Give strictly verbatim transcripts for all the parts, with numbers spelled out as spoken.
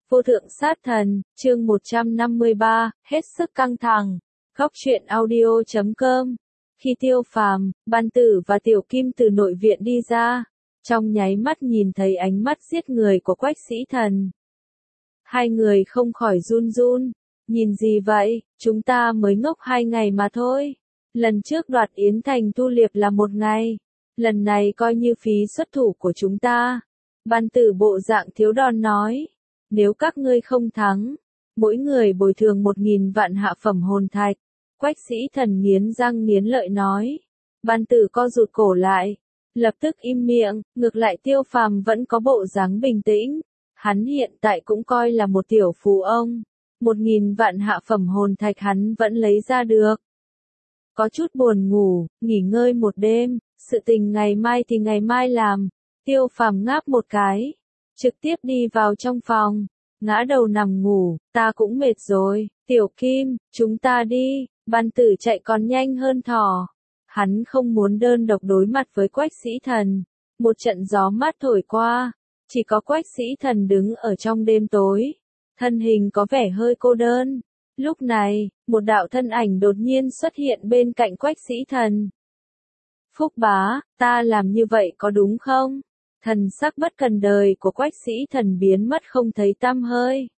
Vô thượng sát thần, chương một trăm năm mươi ba, hết sức căng thẳng. Góc truyện audio chấm com. Khi Tiêu Phàm, Ban Tử và Tiểu Kim từ nội viện đi ra, trong nháy mắt nhìn thấy ánh mắt giết người của Quách Sĩ Thần. Hai người không khỏi run run, nhìn gì vậy, chúng ta mới ngốc hai ngày mà thôi. Lần trước đoạt Yến Thành Tu Liệp là một ngày, lần này coi như phí xuất thủ của chúng ta. Ban Tử bộ dạng thiếu đòn nói, nếu các ngươi không thắng, mỗi người bồi thường một nghìn vạn hạ phẩm hồn thạch. Quách Sĩ Thần nghiến răng nghiến lợi nói. Ban Tử co rụt cổ lại, lập tức im miệng, ngược lại Tiêu Phàm vẫn có bộ dáng bình tĩnh. Hắn hiện tại cũng coi là một tiểu phú ông, một nghìn vạn hạ phẩm hồn thạch hắn vẫn lấy ra được. Có chút buồn ngủ, nghỉ ngơi một đêm, sự tình ngày mai thì ngày mai làm. Tiêu Phàm ngáp một cái, trực tiếp đi vào trong phòng, ngã đầu nằm ngủ, ta cũng mệt rồi, Tiểu Kim, chúng ta đi. Ban Tử chạy còn nhanh hơn thỏ. Hắn không muốn đơn độc đối mặt với Quách Sĩ Thần. Một trận gió mát thổi qua, chỉ có Quách Sĩ Thần đứng ở trong đêm tối, thân hình có vẻ hơi cô đơn. Lúc này, một đạo thân ảnh đột nhiên xuất hiện bên cạnh Quách Sĩ Thần. Phúc bá, ta làm như vậy có đúng không? Thần sắc bất cần đời của Quách Sĩ Thần biến mất không thấy tăm hơi.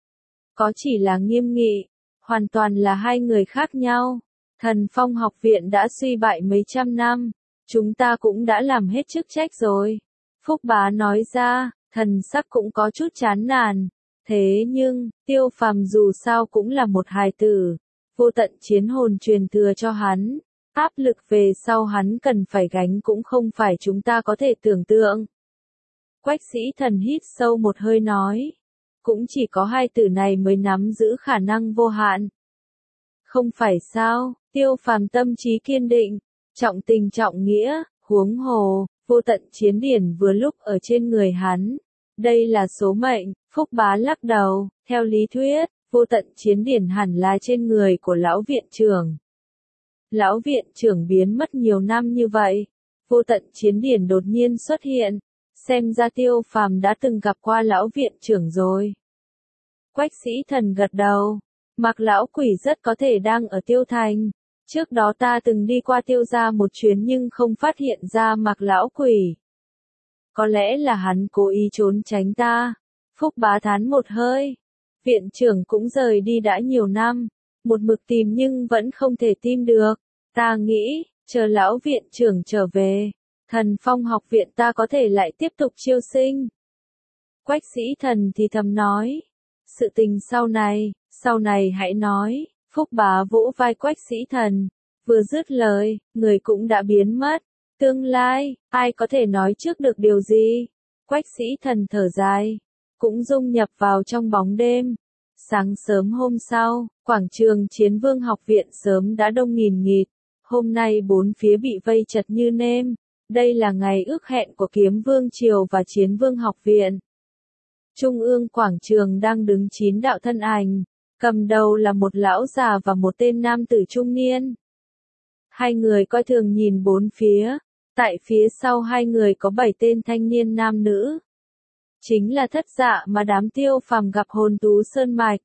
Có chỉ là nghiêm nghị, hoàn toàn là hai người khác nhau. Thần Phong học viện đã suy bại mấy trăm năm, chúng ta cũng đã làm hết chức trách rồi. Phúc bá nói ra, thần sắc cũng có chút chán nản. Thế nhưng, Tiêu Phàm dù sao cũng là một hài tử, vô tận chiến hồn truyền thừa cho hắn. Áp lực về sau hắn cần phải gánh cũng không phải chúng ta có thể tưởng tượng. Quách Sĩ Thần hít sâu một hơi nói. Cũng chỉ có hai tử này mới nắm giữ khả năng vô hạn. Không phải sao, Tiêu Phàm tâm trí kiên định, trọng tình trọng nghĩa, huống hồ, vô tận chiến điển vừa lúc ở trên người hắn. Đây là số mệnh. Phúc bá lắc đầu, theo lý thuyết, vô tận chiến điển hẳn là trên người của lão viện trưởng. Lão viện trưởng biến mất nhiều năm như vậy, vô tận chiến điển đột nhiên xuất hiện, xem ra Tiêu Phàm đã từng gặp qua lão viện trưởng rồi. Quách Sĩ Thần gật đầu, Mạc lão quỷ rất có thể đang ở Tiêu Thành. Trước đó ta từng đi qua Tiêu gia một chuyến nhưng không phát hiện ra Mạc lão quỷ. Có lẽ là hắn cố ý trốn tránh ta. Phúc bá thán một hơi. Viện trưởng cũng rời đi đã nhiều năm, một mực tìm nhưng vẫn không thể tìm được. Ta nghĩ, chờ lão viện trưởng trở về, Thần Phong học viện ta có thể lại tiếp tục chiêu sinh. Quách Sĩ Thần thì thầm nói. Sự tình sau này, sau này hãy nói. Phúc bá vỗ vai Quách Sĩ Thần. Vừa dứt lời, người cũng đã biến mất. Tương lai, ai có thể nói trước được điều gì? Quách Sĩ Thần thở dài, cũng dung nhập vào trong bóng đêm. Sáng sớm hôm sau, quảng trường Chiến Vương học viện sớm đã đông nghìn nghịt. Hôm nay bốn phía bị vây chật như nêm. Đây là ngày ước hẹn của Kiếm Vương Triều và Chiến Vương học viện. Trung ương quảng trường đang đứng chín đạo thân ảnh. Cầm đầu là một lão già và một tên nam tử trung niên. Hai người coi thường nhìn bốn phía. Tại phía sau hai người có bảy tên thanh niên nam nữ. Chính là thất dạ mà đám Tiêu Phàm gặp hồn tú sơn mạch.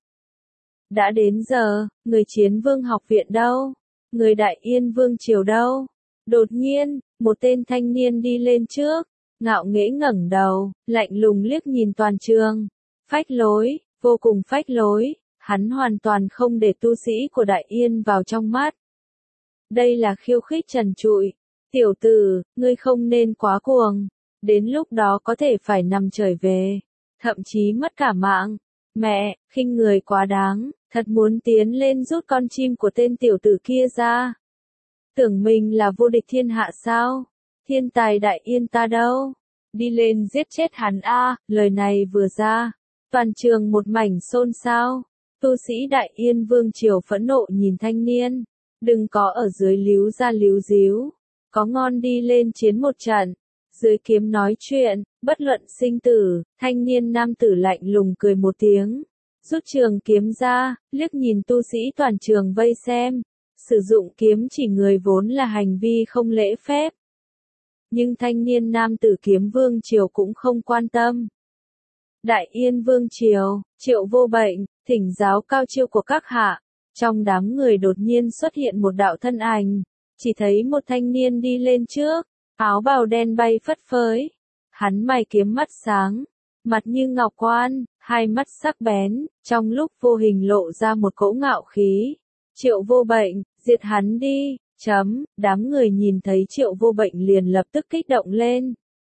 Đã đến giờ, người Chiến Vương học viện đâu? Người Đại Yên Vương Triều đâu? Đột nhiên, một tên thanh niên đi lên trước, ngạo nghễ ngẩng đầu, lạnh lùng liếc nhìn toàn trường. Phách lối, vô cùng phách lối, hắn hoàn toàn không để tu sĩ của Đại Yên vào trong mắt. Đây là khiêu khích trần trụi. Tiểu tử, ngươi không nên quá cuồng, đến lúc đó có thể phải nằm trời về, thậm chí mất cả mạng. Mẹ, khinh người quá đáng, thật muốn tiến lên rút con chim của tên tiểu tử kia ra. Tưởng mình là vô địch thiên hạ sao? Thiên tài Đại Yên ta đâu? Đi lên giết chết hắn a. Lời này vừa ra, toàn trường một mảnh xôn xao. Tu sĩ Đại Yên Vương Triều phẫn nộ nhìn thanh niên, đừng có ở dưới líu ra líu díu. Có ngon đi lên chiến một trận, dưới kiếm nói chuyện, bất luận sinh tử. Thanh niên nam tử lạnh lùng cười một tiếng, rút trường kiếm ra, liếc nhìn tu sĩ toàn trường vây xem. Sử dụng kiếm chỉ người vốn là hành vi không lễ phép. Nhưng thanh niên nam tử Kiếm Vương Triều cũng không quan tâm. Đại Yên Vương Triều, Triệu Vô Bệnh, thỉnh giáo cao chiêu của các hạ. Trong đám người đột nhiên xuất hiện một đạo thân ảnh, chỉ thấy một thanh niên đi lên trước, áo bào đen bay phất phới. Hắn mày kiếm mắt sáng, mặt như ngọc quan, hai mắt sắc bén, trong lúc vô hình lộ ra một cỗ ngạo khí. Triệu Vô Bệnh, diệt hắn đi, chấm, đám người nhìn thấy Triệu Vô Bệnh liền lập tức kích động lên.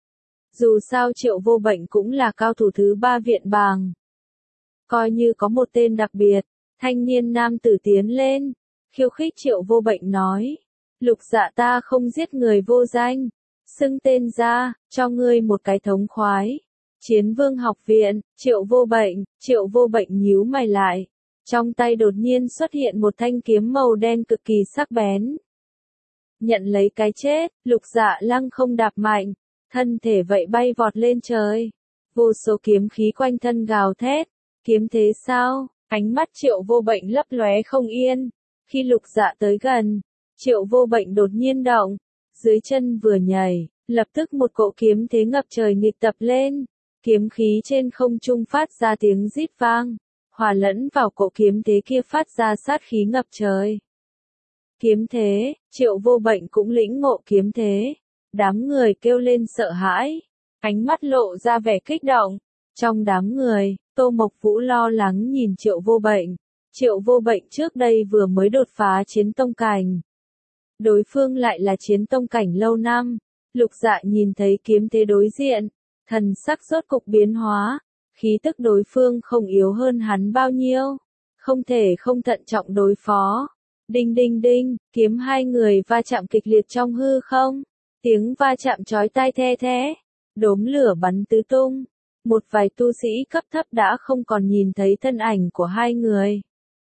Dù sao Triệu Vô Bệnh cũng là cao thủ thứ ba viện bàng. Coi như có một tên đặc biệt, thanh niên nam tử tiến lên, khiêu khích Triệu Vô Bệnh nói. Lục Dạ ta không giết người vô danh, xưng tên ra, cho ngươi một cái thống khoái. Chiến Vương học viện, Triệu Vô Bệnh, Triệu Vô Bệnh nhíu mày lại. Trong tay đột nhiên xuất hiện một thanh kiếm màu đen cực kỳ sắc bén. Nhận lấy cái chết, Lục Dạ lăng không đạp mạnh, thân thể vậy bay vọt lên trời. Vô số kiếm khí quanh thân gào thét, kiếm thế sao? Ánh mắt Triệu Vô Bệnh lấp lóe không yên. Khi Lục Dạ tới gần, Triệu Vô Bệnh đột nhiên động, dưới chân vừa nhảy, lập tức một cỗ kiếm thế ngập trời nghịch tập lên. Kiếm khí trên không trung phát ra tiếng rít vang, hòa lẫn vào cỗ kiếm thế kia phát ra sát khí ngập trời. Kiếm thế, Triệu Vô Bệnh cũng lĩnh ngộ kiếm thế. Đám người kêu lên sợ hãi, ánh mắt lộ ra vẻ kích động. Trong đám người, Tô Mộc Vũ lo lắng nhìn Triệu Vô Bệnh. Triệu Vô Bệnh trước đây vừa mới đột phá chiến tông cảnh. Đối phương lại là chiến tông cảnh lâu năm. Lục Dạ nhìn thấy kiếm thế đối diện, thần sắc rốt cục biến hóa, khí tức đối phương không yếu hơn hắn bao nhiêu, không thể không thận trọng đối phó. Đinh đinh đinh, kiếm hai người va chạm kịch liệt trong hư không, tiếng va chạm chói tai the thé, đốm lửa bắn tứ tung. Một vài tu sĩ cấp thấp đã không còn nhìn thấy thân ảnh của hai người.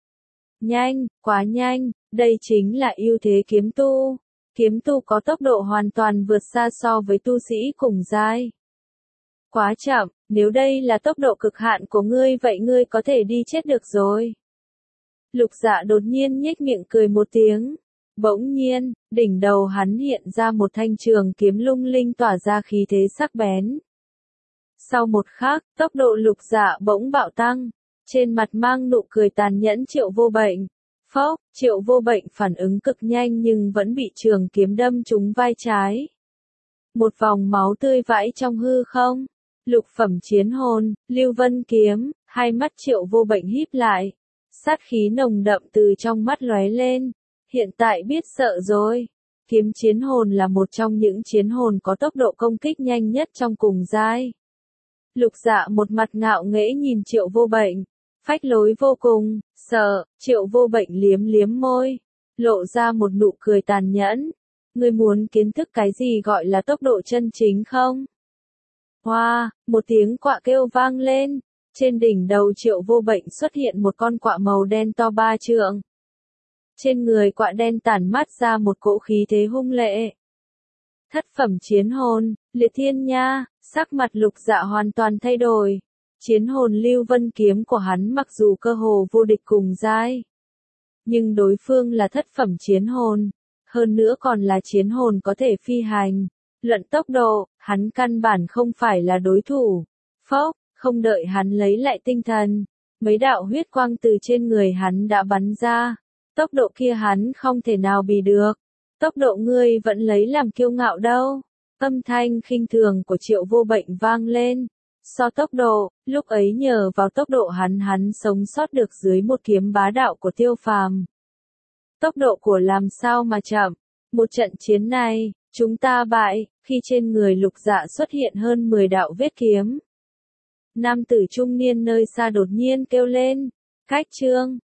Nhanh, quá nhanh, đây chính là ưu thế kiếm tu. Kiếm tu có tốc độ hoàn toàn vượt xa so với tu sĩ cùng giai. Quá chậm, nếu đây là tốc độ cực hạn của ngươi vậy ngươi có thể đi chết được rồi. Lục Dạ đột nhiên nhếch miệng cười một tiếng. Bỗng nhiên, đỉnh đầu hắn hiện ra một thanh trường kiếm lung linh tỏa ra khí thế sắc bén. Sau một khắc, tốc độ Lục Dạ bỗng bạo tăng, trên mặt mang nụ cười tàn nhẫn Triệu Vô Bệnh. Phốc, Triệu Vô Bệnh phản ứng cực nhanh nhưng vẫn bị trường kiếm đâm trúng vai trái. Một vòng máu tươi vãi trong hư không. Lục phẩm chiến hồn, Lưu Vân kiếm, hai mắt Triệu Vô Bệnh híp lại. Sát khí nồng đậm từ trong mắt lóe lên. Hiện tại biết sợ rồi. Kiếm chiến hồn là một trong những chiến hồn có tốc độ công kích nhanh nhất trong cùng giai. Lục Dạ một mặt ngạo nghễ nhìn Triệu Vô Bệnh. Phách lối vô cùng, sợ, Triệu Vô Bệnh liếm liếm môi, lộ ra một nụ cười tàn nhẫn. Ngươi muốn kiến thức cái gì gọi là tốc độ chân chính không? Hoa, wow, một tiếng quạ kêu vang lên, trên đỉnh đầu Triệu Vô Bệnh xuất hiện một con quạ màu đen to ba trượng. Trên người quạ đen tản mát ra một cỗ khí thế hung lệ. Thất phẩm chiến hồn, Liệt Thiên Nha, sắc mặt Lục Dạ hoàn toàn thay đổi. Chiến hồn Lưu Vân kiếm của hắn mặc dù cơ hồ vô địch cùng giai, nhưng đối phương là thất phẩm chiến hồn, hơn nữa còn là chiến hồn có thể phi hành. Luận tốc độ, hắn căn bản không phải là đối thủ. Phốc, không đợi hắn lấy lại tinh thần, mấy đạo huyết quang từ trên người hắn đã bắn ra. Tốc độ kia hắn không thể nào bì được. Tốc độ ngươi vẫn lấy làm kiêu ngạo đâu. Âm thanh khinh thường của Triệu Vô Bệnh vang lên. So tốc độ, lúc ấy nhờ vào tốc độ hắn hắn sống sót được dưới một kiếm bá đạo của Tiêu Phàm. Tốc độ của làm sao mà chậm. Một trận chiến này, chúng ta bại, khi trên người Lục Dạ xuất hiện hơn mười đạo vết kiếm. Nam tử trung niên nơi xa đột nhiên kêu lên. Khách trương,